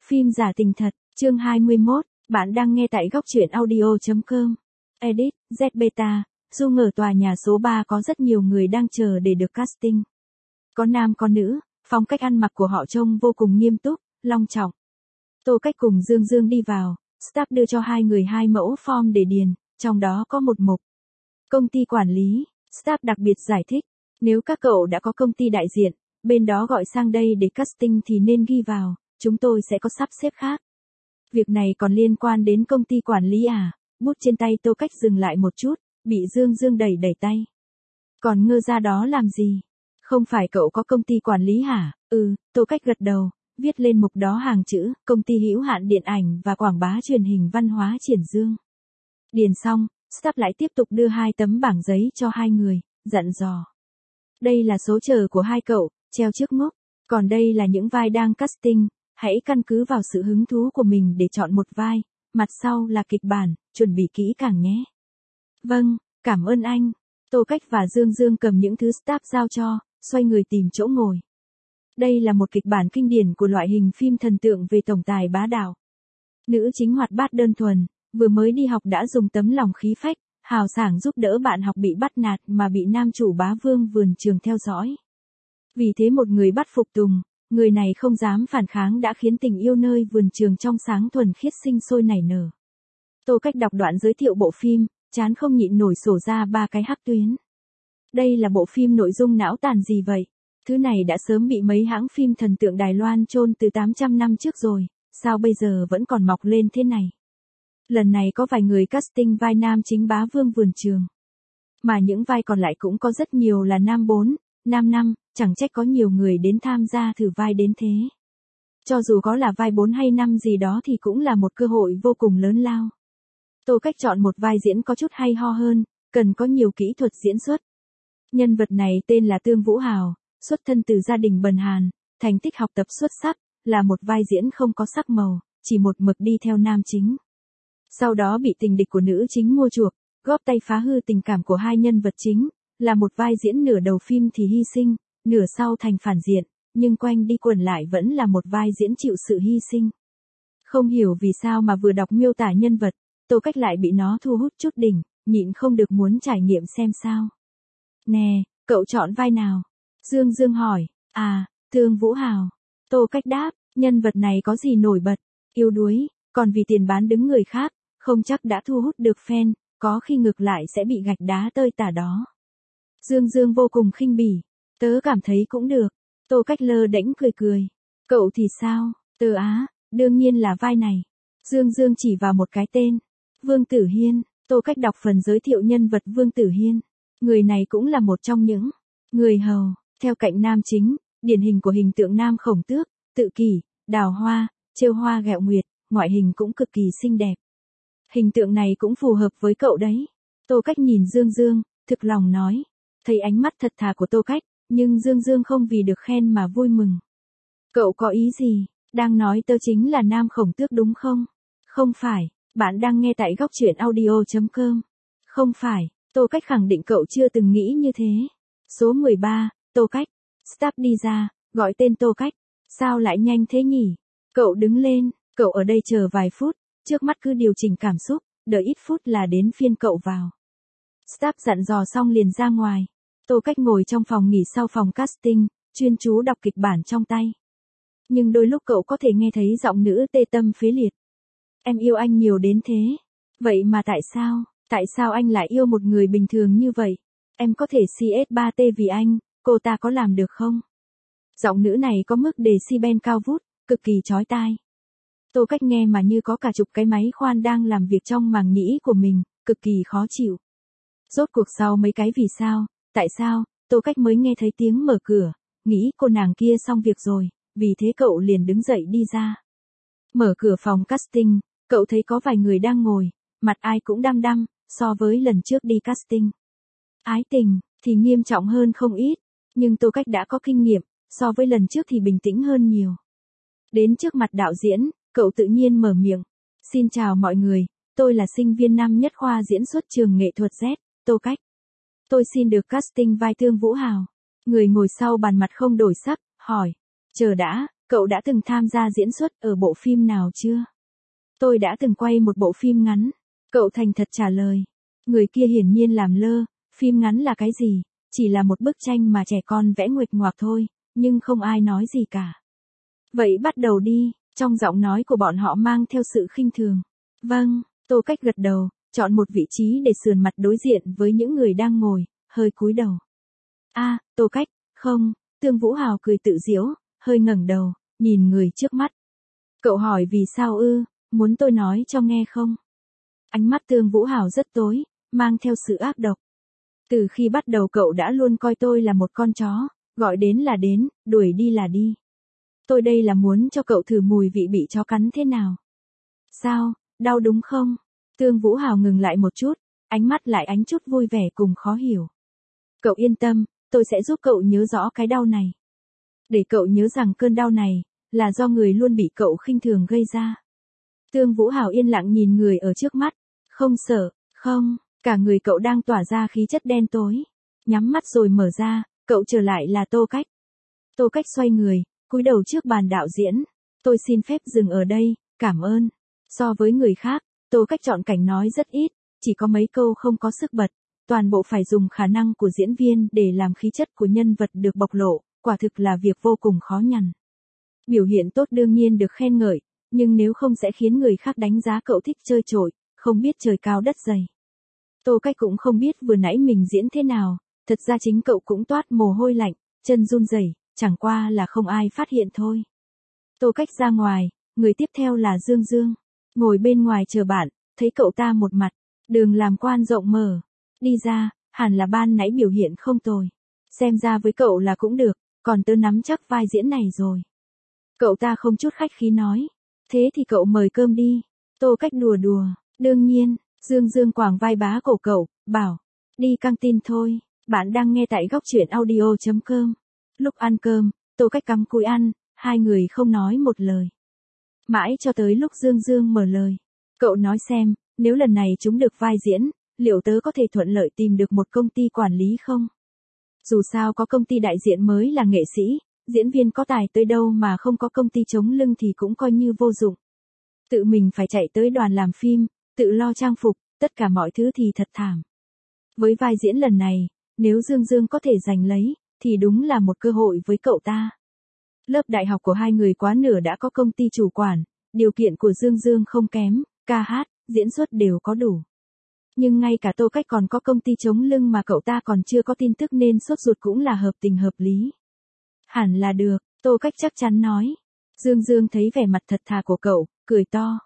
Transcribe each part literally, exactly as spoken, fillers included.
Phim giả tình thật, chương hai mươi mốt, bạn đang nghe tại góc truyện audio chấm com. Edit, Z Beta, Dung ở tòa nhà số ba có rất nhiều người đang chờ để được casting. Có nam có nữ, phong cách ăn mặc của họ trông vô cùng nghiêm túc, long trọng. Tô Cách cùng Dương Dương đi vào, staff đưa cho hai người hai mẫu form để điền, trong đó có một mục. Công ty quản lý, staff đặc biệt giải thích, nếu các cậu đã có công ty đại diện, bên đó gọi sang đây để casting thì nên ghi vào, chúng tôi sẽ có sắp xếp khác. Việc này còn liên quan đến công ty quản lý à? Bút trên tay Tô Cách dừng lại một chút, bị Dương Dương đẩy đẩy tay. Còn ngơ ra đó làm gì? Không phải cậu có công ty quản lý hả? Ừ, Tô Cách gật đầu, viết lên mục đó hàng chữ, công ty hữu hạn điện ảnh và quảng bá truyền hình văn hóa Triển Dương. Điền xong, staff lại tiếp tục đưa hai tấm bảng giấy cho hai người, dặn dò. Đây là số chờ của hai cậu, treo trước ngốc. Còn đây là những vai đang casting, hãy căn cứ vào sự hứng thú của mình để chọn một vai, mặt sau là kịch bản, chuẩn bị kỹ càng nhé. Vâng, cảm ơn anh. Tô Cách và Dương Dương cầm những thứ staff giao cho, xoay người tìm chỗ ngồi. Đây là một kịch bản kinh điển của loại hình phim thần tượng về tổng tài bá đạo. Nữ chính hoạt bát đơn thuần, vừa mới đi học đã dùng tấm lòng khí phách, hào sảng giúp đỡ bạn học bị bắt nạt mà bị nam chủ bá vương vườn trường theo dõi. Vì thế một người bắt phục tùng, người này không dám phản kháng đã khiến tình yêu nơi vườn trường trong sáng thuần khiết sinh sôi nảy nở. Tô Cách đọc đoạn giới thiệu bộ phim, chán không nhịn nổi sổ ra ba cái hắc tuyến. Đây là bộ phim nội dung não tàn gì vậy? Thứ này đã sớm bị mấy hãng phim thần tượng Đài Loan chôn từ tám trăm năm trước rồi, sao bây giờ vẫn còn mọc lên thế này? Lần này có vài người casting vai nam chính bá vương vườn trường. Mà những vai còn lại cũng có rất nhiều là nam bốn, nam năm, chẳng trách có nhiều người đến tham gia thử vai đến thế. Cho dù có là vai bốn hay năm gì đó thì cũng là một cơ hội vô cùng lớn lao. Tô Cách chọn một vai diễn có chút hay ho hơn, cần có nhiều kỹ thuật diễn xuất. Nhân vật này tên là Tương Vũ Hào, xuất thân từ gia đình bần hàn, thành tích học tập xuất sắc, là một vai diễn không có sắc màu, chỉ một mực đi theo nam chính. Sau đó bị tình địch của nữ chính mua chuộc, góp tay phá hư tình cảm của hai nhân vật chính, là một vai diễn nửa đầu phim thì hy sinh, nửa sau thành phản diện, nhưng quanh đi quẩn lại vẫn là một vai diễn chịu sự hy sinh. Không hiểu vì sao mà vừa đọc miêu tả nhân vật, Tô Cách lại bị nó thu hút chút đỉnh, nhịn không được muốn trải nghiệm xem sao. Nè, cậu chọn vai nào? Dương Dương hỏi. À, Tương Vũ Hào. Tô Cách đáp, nhân vật này có gì nổi bật, yếu đuối, còn vì tiền bán đứng người khác, không chắc đã thu hút được fan, có khi ngược lại sẽ bị gạch đá tơi tả đó. Dương Dương vô cùng khinh bỉ, tớ cảm thấy cũng được. Tô Cách lơ đễnh cười cười. Cậu thì sao? Tớ á, đương nhiên là vai này. Dương Dương chỉ vào một cái tên. Vương Tử Hiên. Tô Cách đọc phần giới thiệu nhân vật Vương Tử Hiên. Người này cũng là một trong những người hầu, theo cạnh nam chính, điển hình của hình tượng nam Khổng Tước, Tự Kỷ, Đào Hoa, Trêu Hoa Ghẹo Nguyệt, ngoại hình cũng cực kỳ xinh đẹp. Hình tượng này cũng phù hợp với cậu đấy. Tô Cách nhìn Dương Dương, thực lòng nói. Thấy ánh mắt thật thà của Tô Cách, nhưng Dương Dương không vì được khen mà vui mừng. Cậu có ý gì? Đang nói tớ chính là nam Khổng Tước đúng không? Không phải, bạn đang nghe tại góc truyện audio chấm com. Không phải, Tô Cách khẳng định cậu chưa từng nghĩ như thế. Số mười ba, Tô Cách. Staff đi ra, gọi tên Tô Cách. Sao lại nhanh thế nhỉ? Cậu đứng lên, cậu ở đây chờ vài phút, trước mắt cứ điều chỉnh cảm xúc, đợi ít phút là đến phiên cậu vào. Staff dặn dò xong liền ra ngoài. Tô Cách ngồi trong phòng nghỉ sau phòng casting, chuyên chú đọc kịch bản trong tay. Nhưng đôi lúc cậu có thể nghe thấy giọng nữ tê tâm phế liệt. Em yêu anh nhiều đến thế. Vậy mà tại sao, tại sao anh lại yêu một người bình thường như vậy? Em có thể xê ét ba tê vì anh, cô ta có làm được không? Giọng nữ này có mức decibel cao vút, cực kỳ chói tai. Tô Cách nghe mà như có cả chục cái máy khoan đang làm việc trong màng nhĩ của mình, cực kỳ khó chịu. Rốt cuộc sau mấy cái vì sao, tại sao, Tô Cách mới nghe thấy tiếng mở cửa, nghĩ cô nàng kia xong việc rồi, vì thế cậu liền đứng dậy đi ra. Mở cửa phòng casting, cậu thấy có vài người đang ngồi, mặt ai cũng đăm đăm, so với lần trước đi casting. Ái tình, thì nghiêm trọng hơn không ít, nhưng Tô Cách đã có kinh nghiệm, so với lần trước thì bình tĩnh hơn nhiều. Đến trước mặt đạo diễn, cậu tự nhiên mở miệng. Xin chào mọi người, tôi là sinh viên năm nhất khoa diễn xuất trường nghệ thuật Z, Tô Cách. Tôi xin được casting vai Tương Vũ Hào. Người ngồi sau bàn mặt không đổi sắc, hỏi. Chờ đã, cậu đã từng tham gia diễn xuất ở bộ phim nào chưa? Tôi đã từng quay một bộ phim ngắn. Cậu thành thật trả lời. Người kia hiển nhiên làm lơ, phim ngắn là cái gì? Chỉ là một bức tranh mà trẻ con vẽ nguệch ngoạc thôi, nhưng không ai nói gì cả. Vậy bắt đầu đi, trong giọng nói của bọn họ mang theo sự khinh thường. Vâng, Tô Cách gật đầu, chọn một vị trí để sườn mặt đối diện với những người đang ngồi, hơi cúi đầu. A, à, Tô Cách, không, Tương Vũ Hào cười tự giễu, hơi ngẩng đầu, nhìn người trước mắt. Cậu hỏi vì sao ư, muốn tôi nói cho nghe không? Ánh mắt Tương Vũ Hào rất tối, mang theo sự ác độc. Từ khi bắt đầu cậu đã luôn coi tôi là một con chó, gọi đến là đến, đuổi đi là đi. Tôi đây là muốn cho cậu thử mùi vị bị chó cắn thế nào. Sao, đau đúng không? Tương Vũ Hào ngừng lại một chút, ánh mắt lại ánh chút vui vẻ cùng khó hiểu. Cậu yên tâm, tôi sẽ giúp cậu nhớ rõ cái đau này. Để cậu nhớ rằng cơn đau này, là do người luôn bị cậu khinh thường gây ra. Tương Vũ Hào yên lặng nhìn người ở trước mắt, không sợ, không, cả người cậu đang tỏa ra khí chất đen tối. Nhắm mắt rồi mở ra, cậu trở lại là Tô Cách. Tô Cách xoay người, cúi đầu trước bàn đạo diễn. Tôi xin phép dừng ở đây, cảm ơn. So với người khác, Tô Cách chọn cảnh nói rất ít, chỉ có mấy câu không có sức bật. Toàn bộ phải dùng khả năng của diễn viên để làm khí chất của nhân vật được bộc lộ, quả thực là việc vô cùng khó nhằn. Biểu hiện tốt đương nhiên được khen ngợi, nhưng nếu không sẽ khiến người khác đánh giá cậu thích chơi trội, không biết trời cao đất dày. Tô Cách cũng không biết vừa nãy mình diễn thế nào, thật ra chính cậu cũng toát mồ hôi lạnh, chân run rẩy, chẳng qua là không ai phát hiện thôi. Tô Cách ra ngoài, người tiếp theo là Dương Dương, ngồi bên ngoài chờ bạn, thấy cậu ta một mặt, đường làm quan rộng mở, đi ra, hẳn là ban nãy biểu hiện không tồi. Xem ra với cậu là cũng được, còn tớ nắm chắc vai diễn này rồi. Cậu ta không chút khách khí nói, thế thì cậu mời cơm đi. Tô Cách đùa đùa, đương nhiên. Dương Dương quàng vai bá cổ cậu, bảo, đi căng tin thôi, bạn đang nghe tại góc truyện audio chấm com. Lúc ăn cơm, Tô Cách cắm cúi ăn, hai người không nói một lời. Mãi cho tới lúc Dương Dương mở lời. Cậu nói xem, nếu lần này chúng được vai diễn, liệu tớ có thể thuận lợi tìm được một công ty quản lý không? Dù sao có công ty đại diện mới là nghệ sĩ, diễn viên có tài tới đâu mà không có công ty chống lưng thì cũng coi như vô dụng. Tự mình phải chạy tới đoàn làm phim, tự lo trang phục, tất cả mọi thứ thì thật thảm. Với vai diễn lần này, nếu Dương Dương có thể giành lấy, thì đúng là một cơ hội với cậu ta. Lớp đại học của hai người quá nửa đã có công ty chủ quản, điều kiện của Dương Dương không kém, ca hát, diễn xuất đều có đủ. Nhưng ngay cả Tô Cách còn có công ty chống lưng mà cậu ta còn chưa có tin tức nên sốt ruột cũng là hợp tình hợp lý. Hẳn là được, Tô Cách chắc chắn nói. Dương Dương thấy vẻ mặt thật thà của cậu, cười to.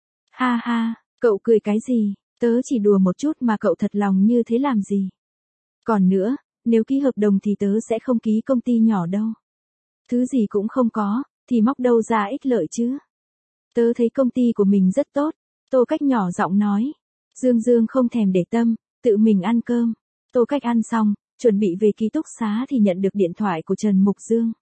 Ha ha, cậu cười cái gì, tớ chỉ đùa một chút mà cậu thật lòng như thế làm gì. Còn nữa, nếu ký hợp đồng thì tớ sẽ không ký công ty nhỏ đâu. Thứ gì cũng không có, thì móc đâu ra ích lợi chứ. Tớ thấy công ty của mình rất tốt, Tô Cách nhỏ giọng nói. Dương Dương không thèm để tâm, tự mình ăn cơm. Tô Cách ăn xong, chuẩn bị về ký túc xá thì nhận được điện thoại của Trần Mục Dương.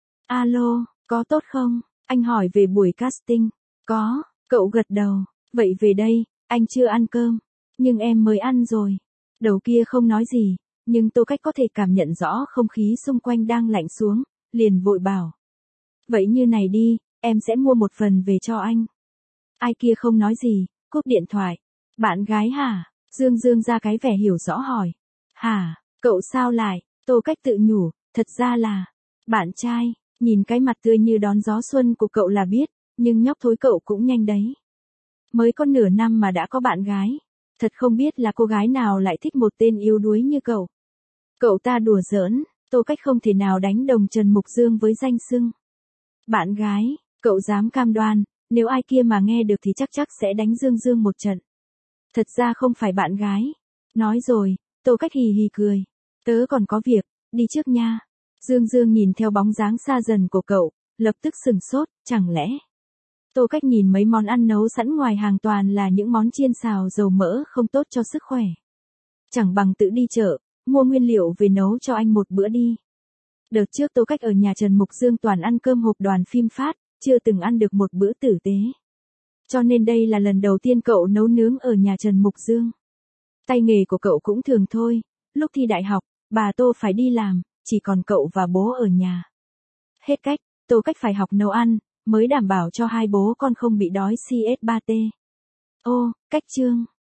Alo, có tốt không? Anh hỏi về buổi casting. Có, cậu gật đầu. Vậy về đây, anh chưa ăn cơm. Nhưng em mới ăn rồi. Đầu kia không nói gì, nhưng Tô Cách có thể cảm nhận rõ không khí xung quanh đang lạnh xuống, liền vội bảo. Vậy như này đi, em sẽ mua một phần về cho anh. Ai kia không nói gì, cúp điện thoại. Bạn gái hả? Dương Dương ra cái vẻ hiểu rõ hỏi. Hả, cậu sao lại? Tô Cách tự nhủ, thật ra là bạn trai. Nhìn cái mặt tươi như đón gió xuân của cậu là biết, nhưng nhóc thối cậu cũng nhanh đấy. Mới có nửa năm mà đã có bạn gái. Thật không biết là cô gái nào lại thích một tên yếu đuối như cậu. Cậu ta đùa giỡn, Tô Cách không thể nào đánh đồng Trần Mục Dương với danh xưng. Bạn gái, cậu dám cam đoan, nếu ai kia mà nghe được thì chắc chắc sẽ đánh Dương Dương một trận. Thật ra không phải bạn gái. Nói rồi, Tô Cách hì hì cười. Tớ còn có việc, đi trước nha. Dương Dương nhìn theo bóng dáng xa dần của cậu, lập tức sừng sốt, chẳng lẽ. Tô Cách nhìn mấy món ăn nấu sẵn ngoài hàng toàn là những món chiên xào dầu mỡ không tốt cho sức khỏe. Chẳng bằng tự đi chợ, mua nguyên liệu về nấu cho anh một bữa đi. Đợt trước Tô Cách ở nhà Trần Mục Dương toàn ăn cơm hộp đoàn phim phát, chưa từng ăn được một bữa tử tế. Cho nên đây là lần đầu tiên cậu nấu nướng ở nhà Trần Mục Dương. Tay nghề của cậu cũng thường thôi, lúc thi đại học, bà Tô phải đi làm, chỉ còn cậu và bố ở nhà. Hết cách, Tô cách phải học nấu ăn, mới đảm bảo cho hai bố con không bị đói C S ba T. Ô, cách chương.